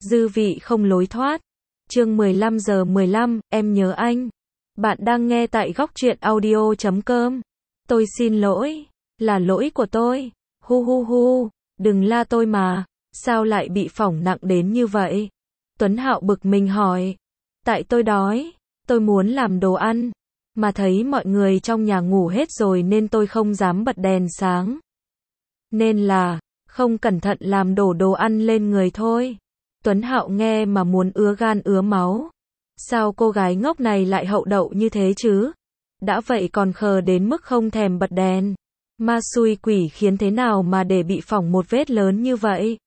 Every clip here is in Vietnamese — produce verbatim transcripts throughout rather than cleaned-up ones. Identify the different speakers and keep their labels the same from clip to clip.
Speaker 1: Dư vị không lối thoát. Chương mười lăm giờ mười lăm, em nhớ anh. Bạn đang nghe tại góc truyện audio chấm com. Tôi xin lỗi, là lỗi của tôi. Hu hu hu, đừng la tôi mà, sao lại bị phỏng nặng đến như vậy? Tuấn Hạo bực mình hỏi. Tại tôi đói, tôi muốn làm đồ ăn, mà thấy mọi người trong nhà ngủ hết rồi nên tôi không dám bật đèn sáng. Nên là, không cẩn thận làm đổ đồ ăn lên người thôi. Tuấn Hạo nghe mà muốn ứa gan ứa máu. Sao cô gái ngốc này lại hậu đậu như thế chứ? Đã vậy còn khờ đến mức không thèm bật đèn. Ma xui quỷ khiến thế nào mà để bị phỏng một vết lớn như vậy?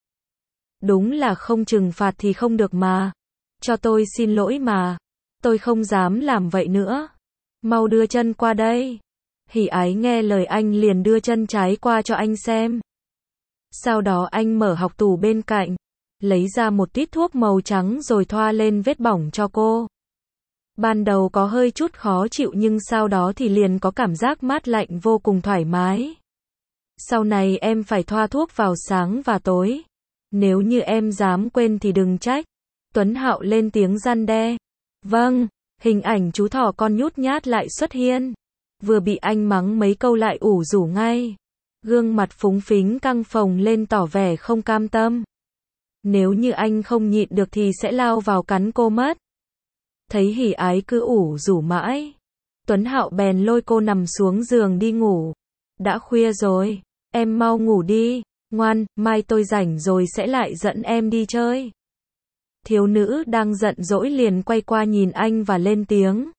Speaker 1: Đúng là không trừng phạt thì không được mà. Cho tôi xin lỗi mà. Tôi không dám làm vậy nữa. Mau đưa chân qua đây. Hỉ Ái nghe lời anh liền đưa chân trái qua cho anh xem. Sau đó anh mở học tủ bên cạnh, lấy ra một tít thuốc màu trắng rồi thoa lên vết bỏng cho cô. Ban đầu có hơi chút khó chịu nhưng sau đó thì liền có cảm giác mát lạnh vô cùng thoải mái. Sau này em phải thoa thuốc vào sáng và tối. Nếu như em dám quên thì đừng trách. Tuấn Hạo lên tiếng răn đe. Vâng, hình ảnh chú thỏ con nhút nhát lại xuất hiện. Vừa bị anh mắng mấy câu lại ủ rũ ngay. Gương mặt phúng phính căng phồng lên tỏ vẻ không cam tâm. Nếu như anh không nhịn được thì sẽ lao vào cắn cô mất. Thấy Hỉ Ái cứ ủ rũ mãi, Tuấn Hạo bèn lôi cô nằm xuống giường đi ngủ. Đã khuya rồi, em mau ngủ đi, ngoan, mai tôi rảnh rồi sẽ lại dẫn em đi chơi. Thiếu nữ đang giận dỗi liền quay qua nhìn anh và lên tiếng.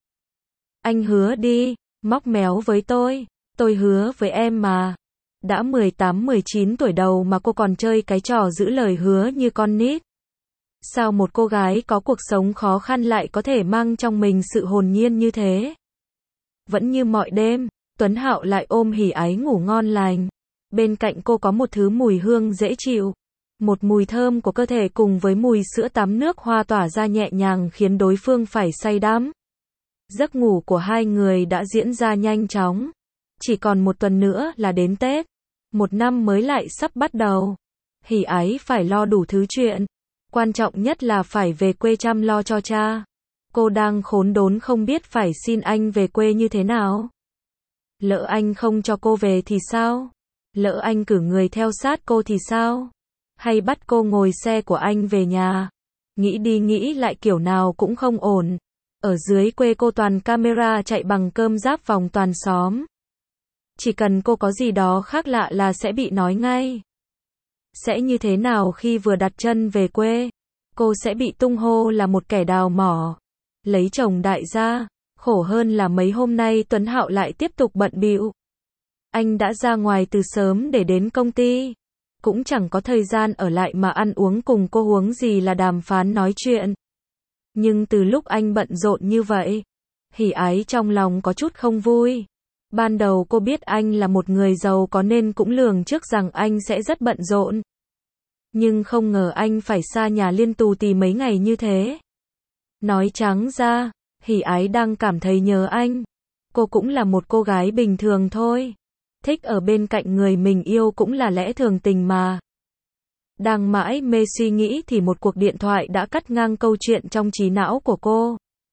Speaker 1: Anh hứa đi, móc méo với tôi, tôi hứa với em mà. Đã mười tám mười chín tuổi đầu mà cô còn chơi cái trò giữ lời hứa như con nít. Sao một cô gái có cuộc sống khó khăn lại có thể mang trong mình sự hồn nhiên như thế? Vẫn như mọi đêm, Tuấn Hạo lại ôm Hỉ Ái ngủ ngon lành. Bên cạnh cô có một thứ mùi hương dễ chịu. Một mùi thơm của cơ thể cùng với mùi sữa tắm nước hoa tỏa ra nhẹ nhàng khiến đối phương phải say đắm. Giấc ngủ của hai người đã diễn ra nhanh chóng. Chỉ còn một tuần nữa là đến Tết. Một năm mới lại sắp bắt đầu. Hỉ Ái phải lo đủ thứ chuyện. Quan trọng nhất là phải về quê chăm lo cho cha. Cô đang khốn đốn không biết phải xin anh về quê như thế nào. Lỡ anh không cho cô về thì sao? Lỡ anh cử người theo sát cô thì sao? Hay bắt cô ngồi xe của anh về nhà? Nghĩ đi nghĩ lại kiểu nào cũng không ổn. Ở dưới quê cô toàn camera chạy bằng cơm giáp vòng toàn xóm. Chỉ cần cô có gì đó khác lạ là sẽ bị nói ngay. Sẽ như thế nào khi vừa đặt chân về quê? Cô sẽ bị tung hô là một kẻ đào mỏ. Lấy chồng đại gia. Khổ hơn là mấy hôm nay Tuấn Hạo lại tiếp tục bận bịu. Anh đã ra ngoài từ sớm để đến công ty. Cũng chẳng có thời gian ở lại mà ăn uống cùng cô huống gì là đàm phán nói chuyện. Nhưng từ lúc anh bận rộn như vậy, Hỉ Ái trong lòng có chút không vui. Ban đầu cô biết anh là một người giàu có nên cũng lường trước rằng anh sẽ rất bận rộn. Nhưng không ngờ anh phải xa nhà liên tù tì mấy ngày như thế. Nói trắng ra, Hỉ Ái đang cảm thấy nhớ anh. Cô cũng là một cô gái bình thường thôi. Thích ở bên cạnh người mình yêu cũng là lẽ thường tình mà. Đang mãi mê suy nghĩ thì một cuộc điện thoại đã cắt ngang câu chuyện trong trí não của cô.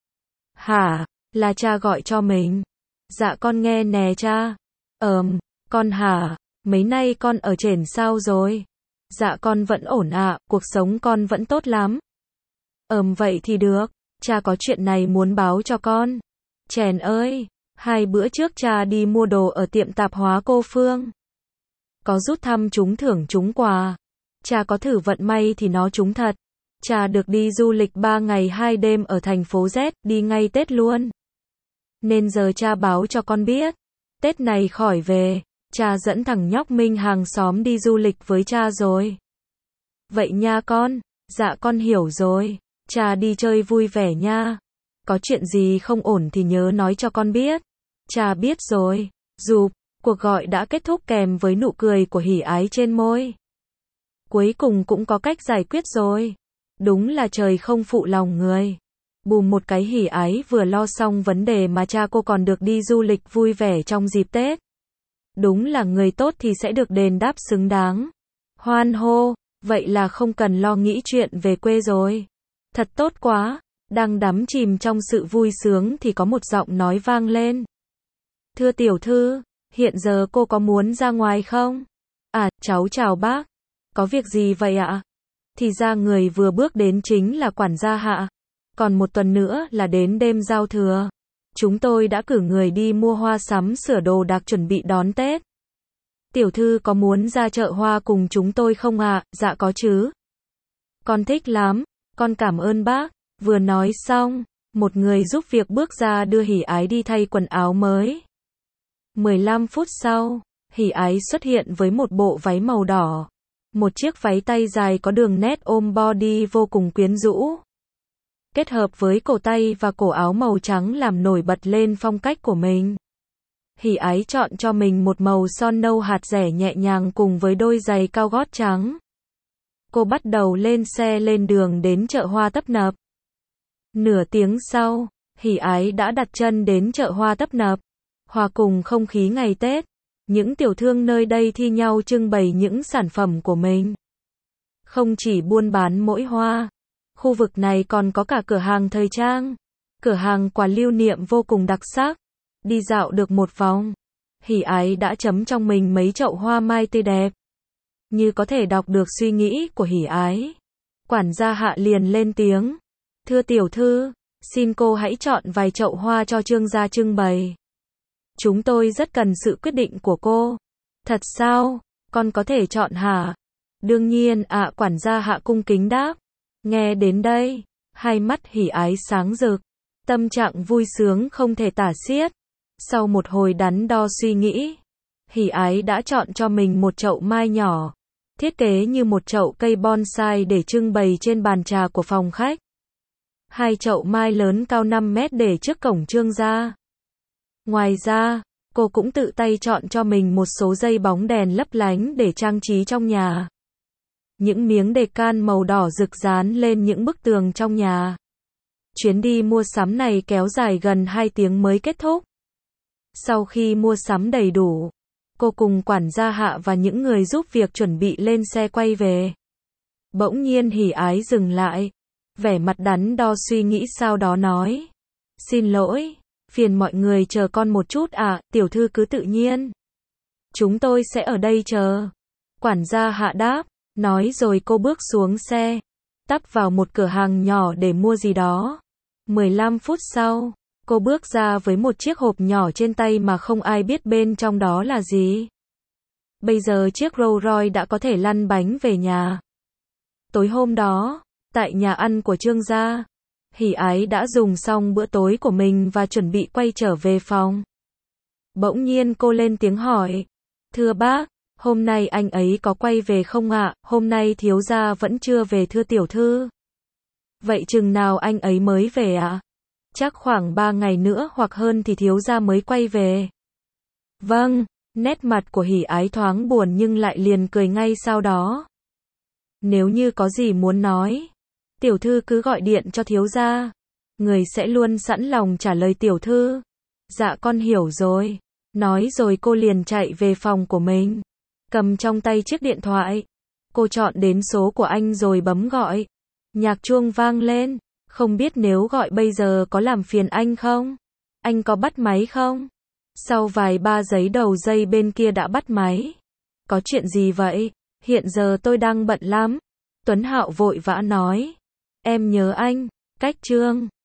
Speaker 1: Hả, là cha gọi cho mình. Dạ con nghe nè cha. Ờm, con hả, mấy nay con ở trển sao rồi? Dạ con vẫn ổn ạ, cuộc sống con vẫn tốt lắm. Ờm vậy thì được, cha có chuyện này muốn báo cho con. Chèn ơi, hai bữa trước cha đi mua đồ ở tiệm tạp hóa cô Phương. Có rút thăm trúng thưởng trúng quà. Cha có thử vận may thì nó trúng thật. Cha được đi du lịch ba ngày hai đêm ở thành phố Z, đi ngay Tết luôn. Nên giờ cha báo cho con biết. Tết này khỏi về, cha dẫn thằng nhóc Minh hàng xóm đi du lịch với cha rồi. Vậy nha con, dạ con hiểu rồi. Cha đi chơi vui vẻ nha. Có chuyện gì không ổn thì nhớ nói cho con biết. Cha biết rồi. Dụp, cuộc gọi đã kết thúc kèm với nụ cười của Hỉ Ái trên môi. Cuối cùng cũng có cách giải quyết rồi. Đúng là trời không phụ lòng người. Bùm một cái Hỉ Ái vừa lo xong vấn đề mà cha cô còn được đi du lịch vui vẻ trong dịp Tết. Đúng là người tốt thì sẽ được đền đáp xứng đáng. Hoan hô, Vậy là không cần lo nghĩ chuyện về quê rồi. Thật tốt quá. Đang đắm chìm trong sự vui sướng thì có một giọng nói vang lên. Thưa tiểu thư, hiện giờ cô có muốn ra ngoài không? À, cháu chào bác. Có việc gì vậy ạ? Thì ra người vừa bước đến chính là quản gia Hạ. Còn một tuần nữa là đến đêm giao thừa. Chúng tôi đã cử người đi mua hoa sắm sửa đồ đạc chuẩn bị đón Tết. Tiểu thư có muốn ra chợ hoa cùng chúng tôi không ạ? À? Dạ có chứ. Con thích lắm, con cảm ơn bác. Vừa nói xong, một người giúp việc bước ra đưa Hỷ Ái đi thay quần áo mới. mười lăm phút sau, Hỷ Ái xuất hiện với một bộ váy màu đỏ. Một chiếc váy tay dài có đường nét ôm body vô cùng quyến rũ. Kết hợp với cổ tay và cổ áo màu trắng làm nổi bật lên phong cách của mình. Hỷ Ái chọn cho mình một màu son nâu hạt rẻ nhẹ nhàng cùng với đôi giày cao gót trắng. Cô bắt đầu lên xe lên đường đến chợ hoa tấp nập. Nửa tiếng sau, Hỷ Ái đã đặt chân đến chợ hoa tấp nập. Hòa cùng không khí ngày Tết, những tiểu thương nơi đây thi nhau trưng bày những sản phẩm của mình. Không chỉ buôn bán mỗi hoa, khu vực này còn có cả cửa hàng thời trang, cửa hàng quà lưu niệm vô cùng đặc sắc. Đi dạo được một vòng, Hỷ Ái đã chấm trong mình mấy chậu hoa mai tươi đẹp. Như có thể đọc được suy nghĩ của Hỷ Ái, quản gia Hạ liền lên tiếng. Thưa tiểu thư, xin cô hãy chọn vài chậu hoa cho Trương gia trưng bày. Chúng tôi rất cần sự quyết định của cô. Thật sao? Con có thể chọn hả? Đương nhiên ạ, à, quản gia Hạ cung kính đáp. Nghe đến đây, hai mắt Hỷ Ái sáng rực, tâm trạng vui sướng không thể tả xiết. Sau một hồi đắn đo suy nghĩ, Hỷ Ái đã chọn cho mình một chậu mai nhỏ, thiết kế như một chậu cây bonsai để trưng bày trên bàn trà của phòng khách. Hai chậu mai lớn cao năm mét để trước cổng Trương gia. Ngoài ra, cô cũng tự tay chọn cho mình một số dây bóng đèn lấp lánh để trang trí trong nhà. Những miếng đề can màu đỏ rực dán lên những bức tường trong nhà. Chuyến đi mua sắm này kéo dài gần hai tiếng mới kết thúc. Sau khi mua sắm đầy đủ, cô cùng quản gia Hạ và những người giúp việc chuẩn bị lên xe quay về. Bỗng nhiên Hỷ Ái dừng lại, vẻ mặt đắn đo suy nghĩ sau đó nói. Xin lỗi, phiền mọi người chờ con một chút ạ, à, tiểu thư cứ tự nhiên. Chúng tôi sẽ ở đây chờ. Quản gia Hạ đáp, nói rồi cô bước xuống xe, tấp vào một cửa hàng nhỏ để mua gì đó. mười lăm phút sau, cô bước ra với một chiếc hộp nhỏ trên tay mà không ai biết bên trong đó là gì. Bây giờ chiếc Rolls Royce đã có thể lăn bánh về nhà. Tối hôm đó, tại nhà ăn của Trương gia, Hỷ Ái đã dùng xong bữa tối của mình và chuẩn bị quay trở về phòng. Bỗng nhiên cô lên tiếng hỏi. Thưa bác, hôm nay anh ấy có quay về không ạ? Hôm nay thiếu gia vẫn chưa về thưa tiểu thư. Vậy chừng nào anh ấy mới về ạ? Chắc khoảng ba ngày nữa hoặc hơn thì thiếu gia mới quay về. Vâng, nét mặt của Hỷ Ái thoáng buồn nhưng lại liền cười ngay sau đó. Nếu như có gì muốn nói, tiểu thư cứ gọi điện cho thiếu gia. Người sẽ luôn sẵn lòng trả lời tiểu thư. Dạ con hiểu rồi. Nói rồi cô liền chạy về phòng của mình. Cầm trong tay chiếc điện thoại. Cô chọn đến số của anh rồi bấm gọi. Nhạc chuông vang lên. Không biết nếu gọi bây giờ có làm phiền anh không? Anh có bắt máy không? Sau vài ba giấy đầu dây bên kia đã bắt máy. Có chuyện gì vậy? Hiện giờ tôi đang bận lắm. Tuấn Hạo vội vã nói. Em nhớ anh. Cách Trương.